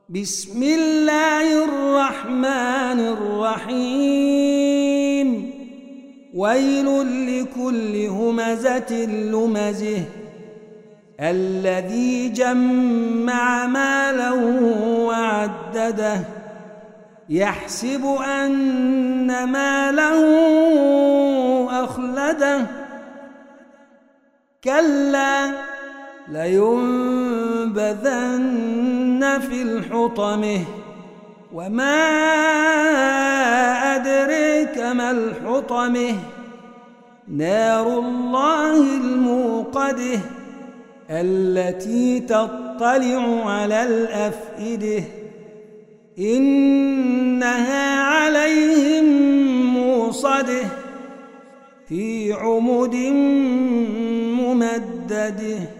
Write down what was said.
بسم الله الرحمن الرحيم ويل لكل همزة لمزه الذي جمع مالا وعدده يحسب أن ماله أخلده كلا لينبذن في الحطمة وما أدريك ما الحطمة نار الله الموقدة التي تطلع على الأفئدة إنها عليهم موصدة في عمد ممدده